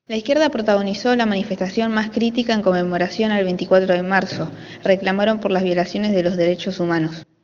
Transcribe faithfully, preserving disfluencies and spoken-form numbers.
La izquierda protagonizó la manifestación más crítica en conmemoración al veinticuatro de marzo. Reclamaron por las violaciones de los derechos humanos.